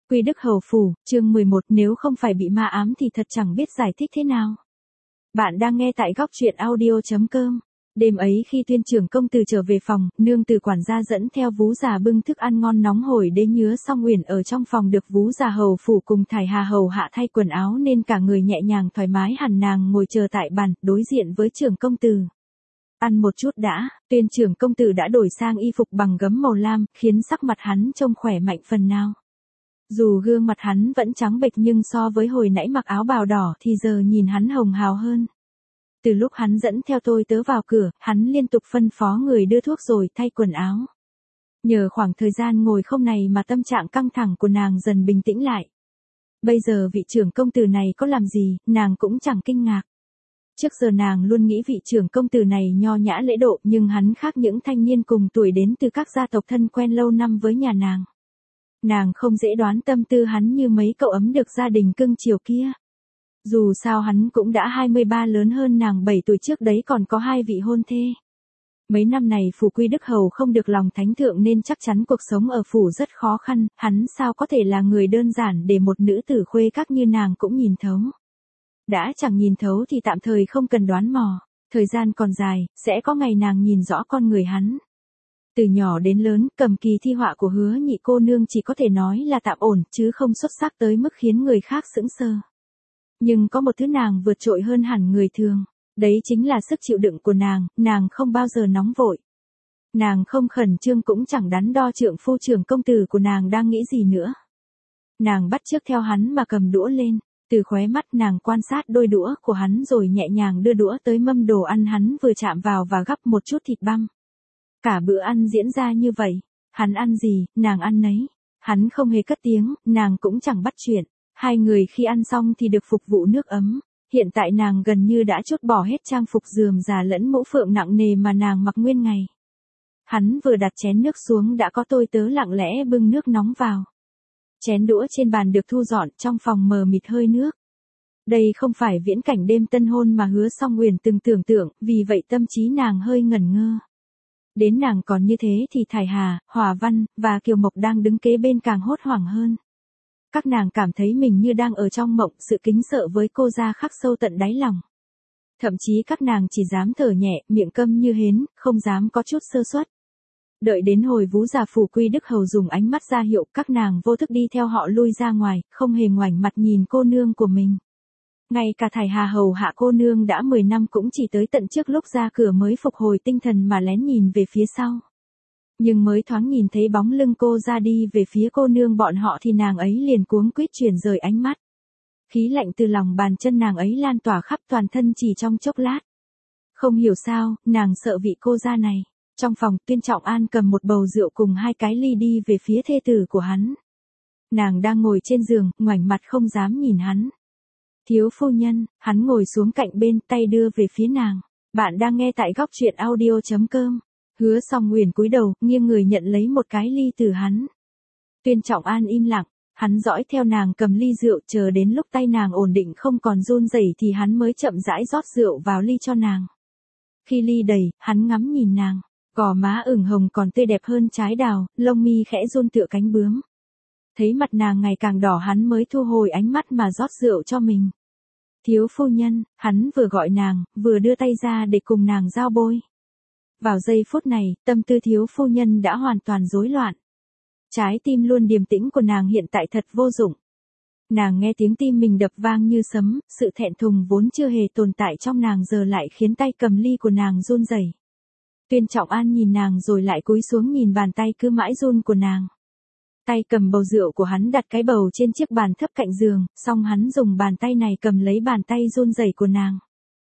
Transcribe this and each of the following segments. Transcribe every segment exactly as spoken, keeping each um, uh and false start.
Quy Đức Hầu Phủ, chương mười một, nếu không phải bị ma ám thì thật chẳng biết giải thích thế nào. Bạn đang nghe tại góc truyện audio chấm com. Đêm ấy khi Tuyên trưởng công tử trở về phòng, nương tử quản gia dẫn theo Vú già bưng thức ăn ngon nóng hổi đến nhứa xong Uyển ở trong phòng được Vú già hầu phủ cùng Thải Hà hầu hạ thay quần áo nên cả người nhẹ nhàng thoải mái hẳn. Nàng ngồi chờ tại bàn, đối diện với trưởng công tử. Ăn một chút đã, Tuyên trưởng công tử đã đổi sang y phục bằng gấm màu lam, khiến sắc mặt hắn trông khỏe mạnh phần nào. Dù gương mặt hắn vẫn trắng bệch nhưng so với hồi nãy mặc áo bào đỏ thì giờ nhìn hắn hồng hào hơn. Từ lúc hắn dẫn theo tôi tớ vào cửa, hắn liên tục phân phó người đưa thuốc rồi thay quần áo. Nhờ khoảng thời gian ngồi không này mà tâm trạng căng thẳng của nàng dần bình tĩnh lại. Bây giờ vị trưởng công tử này có làm gì, nàng cũng chẳng kinh ngạc. Trước giờ nàng luôn nghĩ vị trưởng công tử này nho nhã lễ độ, nhưng hắn khác những thanh niên cùng tuổi đến từ các gia tộc thân quen lâu năm với nhà nàng. Nàng không dễ đoán tâm tư hắn như mấy cậu ấm được gia đình cưng chiều kia. Dù sao hắn cũng đã hai mươi ba, lớn hơn nàng bảy tuổi, trước đấy còn có hai vị hôn thê. Mấy năm này phủ Quy Đức Hầu không được lòng thánh thượng nên chắc chắn cuộc sống ở phủ rất khó khăn, hắn sao có thể là người đơn giản để một nữ tử khuê các như nàng cũng nhìn thấu. Đã chẳng nhìn thấu thì tạm thời không cần đoán mò, thời gian còn dài, sẽ có ngày nàng nhìn rõ con người hắn. Từ nhỏ đến lớn, cầm kỳ thi họa của Hứa nhị cô nương chỉ có thể nói là tạm ổn, chứ không xuất sắc tới mức khiến người khác sững sờ. Nhưng có một thứ nàng vượt trội hơn hẳn người thường, đấy chính là sức chịu đựng của nàng, nàng không bao giờ nóng vội. Nàng không khẩn trương cũng chẳng đắn đo trượng phu trưởng công tử của nàng đang nghĩ gì nữa. Nàng bắt chước theo hắn mà cầm đũa lên, từ khóe mắt nàng quan sát đôi đũa của hắn rồi nhẹ nhàng đưa đũa tới mâm đồ ăn hắn vừa chạm vào và gắp một chút thịt băm. Cả bữa ăn diễn ra như vậy, hắn ăn gì, nàng ăn nấy. Hắn không hề cất tiếng, nàng cũng chẳng bắt chuyện. Hai người khi ăn xong thì được phục vụ nước ấm. Hiện tại nàng gần như đã trút bỏ hết trang phục rườm rà lẫn mũ phượng nặng nề mà nàng mặc nguyên ngày. Hắn vừa đặt chén nước xuống đã có tôi tớ lặng lẽ bưng nước nóng vào. Chén đũa trên bàn được thu dọn, trong phòng mờ mịt hơi nước. Đây không phải viễn cảnh đêm tân hôn mà Hứa Song Uyển từng tưởng tượng, vì vậy tâm trí nàng hơi ngẩn ngơ. Đến nàng còn như thế thì Thải Hà, Hòa Văn, và Kiều Mộc đang đứng kế bên càng hốt hoảng hơn. Các nàng cảm thấy mình như đang ở trong mộng, sự kính sợ với cô gia khắc sâu tận đáy lòng. Thậm chí các nàng chỉ dám thở nhẹ, miệng câm như hến, không dám có chút sơ suất. Đợi đến hồi Vú già phủ Quy Đức Hầu dùng ánh mắt ra hiệu, các nàng vô thức đi theo họ lui ra ngoài, không hề ngoảnh mặt nhìn cô nương của mình. Ngay cả Thải Hà hầu hạ cô nương đã mười năm cũng chỉ tới tận trước lúc ra cửa mới phục hồi tinh thần mà lén nhìn về phía sau. Nhưng mới thoáng nhìn thấy bóng lưng cô ra đi về phía cô nương bọn họ thì nàng ấy liền cuống quýt chuyển rời ánh mắt. Khí lạnh từ lòng bàn chân nàng ấy lan tỏa khắp toàn thân chỉ trong chốc lát. Không hiểu sao, nàng sợ vị cô gia này. Trong phòng, Tuyên Trọng An cầm một bầu rượu cùng hai cái ly đi về phía thê tử của hắn. Nàng đang ngồi trên giường, ngoảnh mặt không dám nhìn hắn. Thiếu phu nhân, hắn ngồi xuống cạnh bên, tay đưa về phía nàng. Bạn đang nghe tại góc truyện audio chấm com. Hứa Song Uyển cúi đầu, nghiêng người nhận lấy một cái ly từ hắn. Tuyên Trọng An im lặng, hắn dõi theo nàng cầm ly rượu, chờ đến lúc tay nàng ổn định không còn run rẩy thì hắn mới chậm rãi rót rượu vào ly cho nàng. Khi ly đầy, hắn ngắm nhìn nàng, gò má ửng hồng còn tươi đẹp hơn trái đào, lông mi khẽ run tựa cánh bướm. Thấy mặt nàng ngày càng đỏ hắn mới thu hồi ánh mắt mà rót rượu cho mình. Thiếu phu nhân, hắn vừa gọi nàng, vừa đưa tay ra để cùng nàng giao bôi. Vào giây phút này, tâm tư thiếu phu nhân đã hoàn toàn rối loạn. Trái tim luôn điềm tĩnh của nàng hiện tại thật vô dụng. Nàng nghe tiếng tim mình đập vang như sấm, sự thẹn thùng vốn chưa hề tồn tại trong nàng giờ lại khiến tay cầm ly của nàng run rẩy. Tuyên Trọng An nhìn nàng rồi lại cúi xuống nhìn bàn tay cứ mãi run của nàng. Tay cầm bầu rượu của hắn đặt cái bầu trên chiếc bàn thấp cạnh giường, xong hắn dùng bàn tay này cầm lấy bàn tay run rẩy của nàng.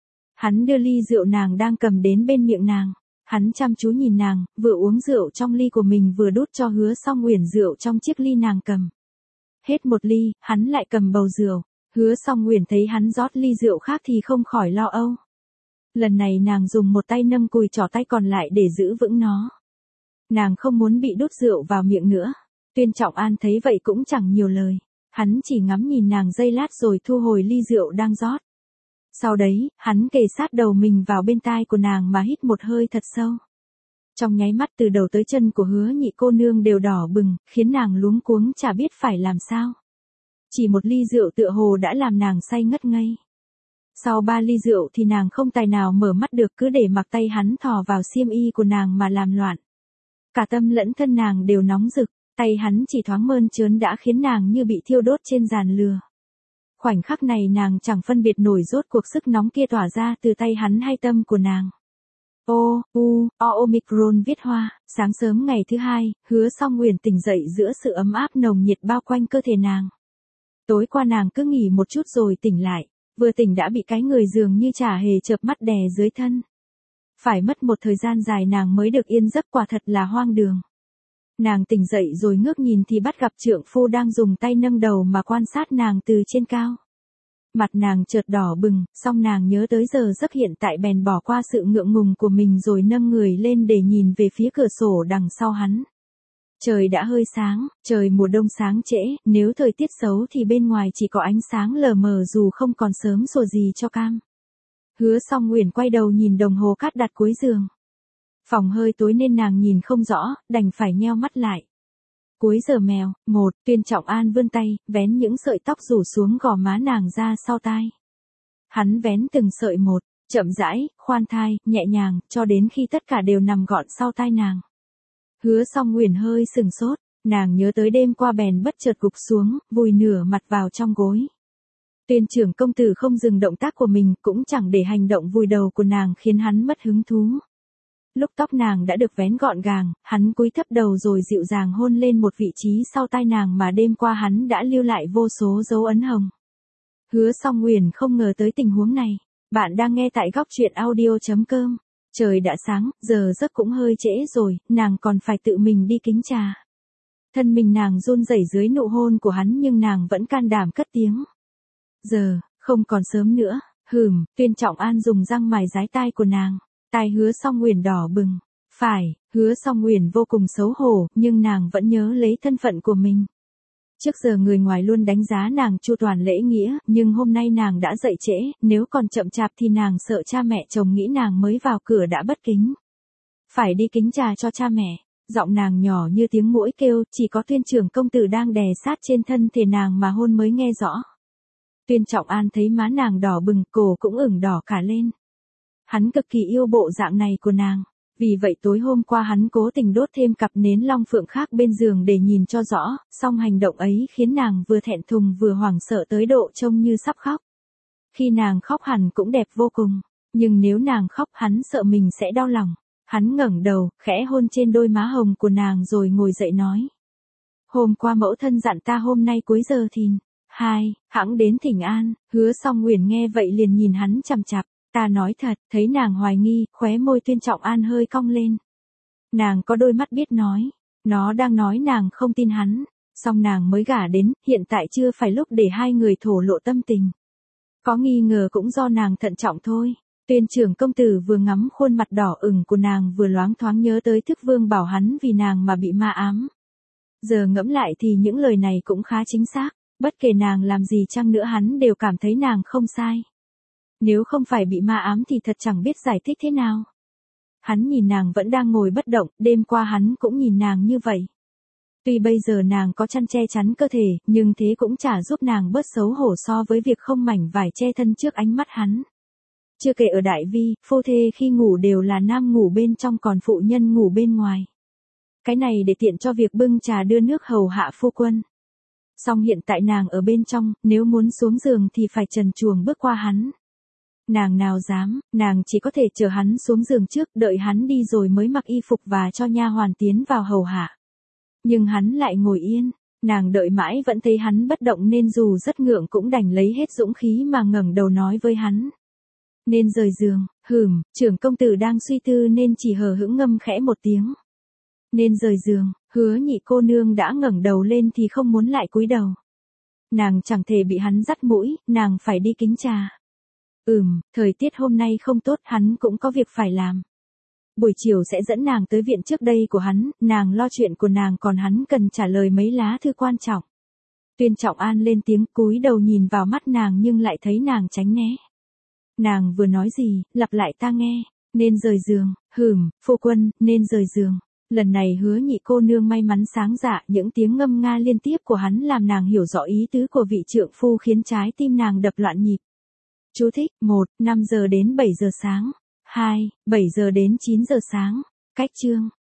Hắn đưa ly rượu nàng đang cầm đến bên miệng nàng. Hắn chăm chú nhìn nàng, vừa uống rượu trong ly của mình vừa đút cho Hứa Song Uyển rượu trong chiếc ly nàng cầm. Hết một ly, hắn lại cầm bầu rượu. Hứa Song Uyển thấy hắn rót ly rượu khác thì không khỏi lo âu. Lần này nàng dùng một tay nâng cùi trỏ tay còn lại để giữ vững nó. Nàng không muốn bị đút rượu vào miệng nữa. Tuyên Trọng An thấy vậy cũng chẳng nhiều lời. Hắn chỉ ngắm nhìn nàng giây lát rồi thu hồi ly rượu đang rót. Sau đấy, hắn kề sát đầu mình vào bên tai của nàng mà hít một hơi thật sâu. Trong nháy mắt từ đầu tới chân của Hứa nhị cô nương đều đỏ bừng, khiến nàng luống cuống chả biết phải làm sao. Chỉ một ly rượu tựa hồ đã làm nàng say ngất ngây. Sau ba ly rượu thì nàng không tài nào mở mắt được, cứ để mặc tay hắn thò vào xiêm y của nàng mà làm loạn. Cả tâm lẫn thân nàng đều nóng rực, tay hắn chỉ thoáng mơn trớn đã khiến nàng như bị thiêu đốt trên giàn lửa. Khoảnh khắc này nàng chẳng phân biệt nổi rốt cuộc sức nóng kia tỏa ra từ tay hắn hay tâm của nàng. O, U, O Omicron viết hoa, sáng sớm ngày thứ hai, Hứa Song Uyển tỉnh dậy giữa sự ấm áp nồng nhiệt bao quanh cơ thể nàng. Tối qua nàng cứ nghỉ một chút rồi tỉnh lại, vừa tỉnh đã bị cái người dường như chả hề chợp mắt đè dưới thân. Phải mất một thời gian dài nàng mới được yên giấc, quả thật là hoang đường. Nàng tỉnh dậy rồi ngước nhìn thì bắt gặp trượng phu đang dùng tay nâng đầu mà quan sát nàng từ trên cao. Mặt nàng chợt đỏ bừng, song nàng nhớ tới giờ giấc hiện tại bèn bỏ qua sự ngượng ngùng của mình rồi nâng người lên để nhìn về phía cửa sổ đằng sau hắn. Trời đã hơi sáng, trời mùa đông sáng trễ, nếu thời tiết xấu thì bên ngoài chỉ có ánh sáng lờ mờ dù không còn sớm sủa gì cho cam. Hứa Song Uyển quay đầu nhìn đồng hồ cát đặt cuối giường. Phòng hơi tối nên nàng nhìn không rõ, đành phải nheo mắt lại. Cuối giờ mèo, một, Tuyên Trọng An vươn tay, vén những sợi tóc rủ xuống gò má nàng ra sau tai. Hắn vén từng sợi một, chậm rãi, khoan thai, nhẹ nhàng, cho đến khi tất cả đều nằm gọn sau tai nàng. Hứa Song Uyển hơi sừng sốt, nàng nhớ tới đêm qua bèn bất chợt gục xuống, vùi nửa mặt vào trong gối. Tuyên trưởng công tử không dừng động tác của mình, cũng chẳng để hành động vùi đầu của nàng khiến hắn mất hứng thú. Lúc tóc nàng đã được vén gọn gàng, hắn cúi thấp đầu rồi dịu dàng hôn lên một vị trí sau tai nàng mà đêm qua hắn đã lưu lại vô số dấu ấn hồng. Hứa Song Uyển không ngờ tới tình huống này. Bạn đang nghe tại góc truyện audio chấm com. Trời đã sáng, giờ giấc cũng hơi trễ rồi, nàng còn phải tự mình đi kính trà. Thân mình nàng run rẩy dưới nụ hôn của hắn nhưng nàng vẫn can đảm cất tiếng. Giờ, không còn sớm nữa, hừm, Tuyên Trọng An dùng răng mài dái tai của nàng. Tai Hứa Song Uyển đỏ bừng. Phải, Hứa Song Uyển vô cùng xấu hổ, nhưng nàng vẫn nhớ lấy thân phận của mình. Trước giờ người ngoài luôn đánh giá nàng chu toàn lễ nghĩa, nhưng hôm nay nàng đã dậy trễ, nếu còn chậm chạp thì nàng sợ cha mẹ chồng nghĩ nàng mới vào cửa đã bất kính. Phải đi kính trà cho cha mẹ. Giọng nàng nhỏ như tiếng muỗi kêu, chỉ có Tuyên trưởng công tử đang đè sát trên thân thể nàng mà hôn mới nghe rõ. Tuyên Trọng An thấy má nàng đỏ bừng, cổ cũng ửng đỏ cả lên. Hắn cực kỳ yêu bộ dạng này của nàng, vì vậy tối hôm qua hắn cố tình đốt thêm cặp nến long phượng khác bên giường để nhìn cho rõ, song hành động ấy khiến nàng vừa thẹn thùng vừa hoảng sợ tới độ trông như sắp khóc. Khi nàng khóc hẳn cũng đẹp vô cùng, nhưng nếu nàng khóc hắn sợ mình sẽ đau lòng. Hắn ngẩng đầu, khẽ hôn trên đôi má hồng của nàng rồi ngồi dậy nói. Hôm qua mẫu thân dặn ta hôm nay cuối giờ thìn, hai, hẵng đến thỉnh an. Hứa Song Uyển nghe vậy liền nhìn hắn chằm chằm. Ta nói thật, thấy nàng hoài nghi, khóe môi Tuyên Trọng An hơi cong lên. Nàng có đôi mắt biết nói, nó đang nói nàng không tin hắn, song nàng mới gả đến, hiện tại chưa phải lúc để hai người thổ lộ tâm tình. Có nghi ngờ cũng do nàng thận trọng thôi. Tuyên trưởng công tử vừa ngắm khuôn mặt đỏ ửng của nàng vừa loáng thoáng nhớ tới Thức Vương bảo hắn vì nàng mà bị ma ám. Giờ ngẫm lại thì những lời này cũng khá chính xác, bất kể nàng làm gì chăng nữa hắn đều cảm thấy nàng không sai. Nếu không phải bị ma ám thì thật chẳng biết giải thích thế nào. Hắn nhìn nàng vẫn đang ngồi bất động, đêm qua hắn cũng nhìn nàng như vậy. Tuy bây giờ nàng có chăn che chắn cơ thể, nhưng thế cũng chả giúp nàng bớt xấu hổ so với việc không mảnh vải che thân trước ánh mắt hắn. Chưa kể ở Đại Vi, phu thê khi ngủ đều là nam ngủ bên trong còn phụ nhân ngủ bên ngoài. Cái này để tiện cho việc bưng trà đưa nước hầu hạ phu quân. Song hiện tại nàng ở bên trong, nếu muốn xuống giường thì phải trần truồng bước qua hắn. Nàng nào dám, nàng chỉ có thể chờ hắn xuống giường trước, đợi hắn đi rồi mới mặc y phục và cho nha hoàn tiến vào hầu hạ. Nhưng hắn lại ngồi yên, nàng đợi mãi vẫn thấy hắn bất động nên dù rất ngượng cũng đành lấy hết dũng khí mà ngẩng đầu nói với hắn. Nên rời giường, hừm, trưởng công tử đang suy tư nên chỉ hờ hững ngâm khẽ một tiếng. Nên rời giường, Hứa nhị cô nương đã ngẩng đầu lên thì không muốn lại cúi đầu. Nàng chẳng thể bị hắn dắt mũi, nàng phải đi kính trà. Ừm, thời tiết hôm nay không tốt, hắn cũng có việc phải làm. Buổi chiều sẽ dẫn nàng tới viện trước đây của hắn, nàng lo chuyện của nàng còn hắn cần trả lời mấy lá thư quan trọng. Tuyên Trọng An lên tiếng cúi đầu nhìn vào mắt nàng nhưng lại thấy nàng tránh né. Nàng vừa nói gì, lặp lại ta nghe, nên rời giường, hừm, phu quân, nên rời giường. Lần này Hứa nhị cô nương may mắn sáng dạ, những tiếng ngâm nga liên tiếp của hắn làm nàng hiểu rõ ý tứ của vị trượng phu khiến trái tim nàng đập loạn nhịp. Chú thích: một. năm giờ đến bảy giờ sáng. hai. bảy giờ đến chín giờ sáng. Cách chương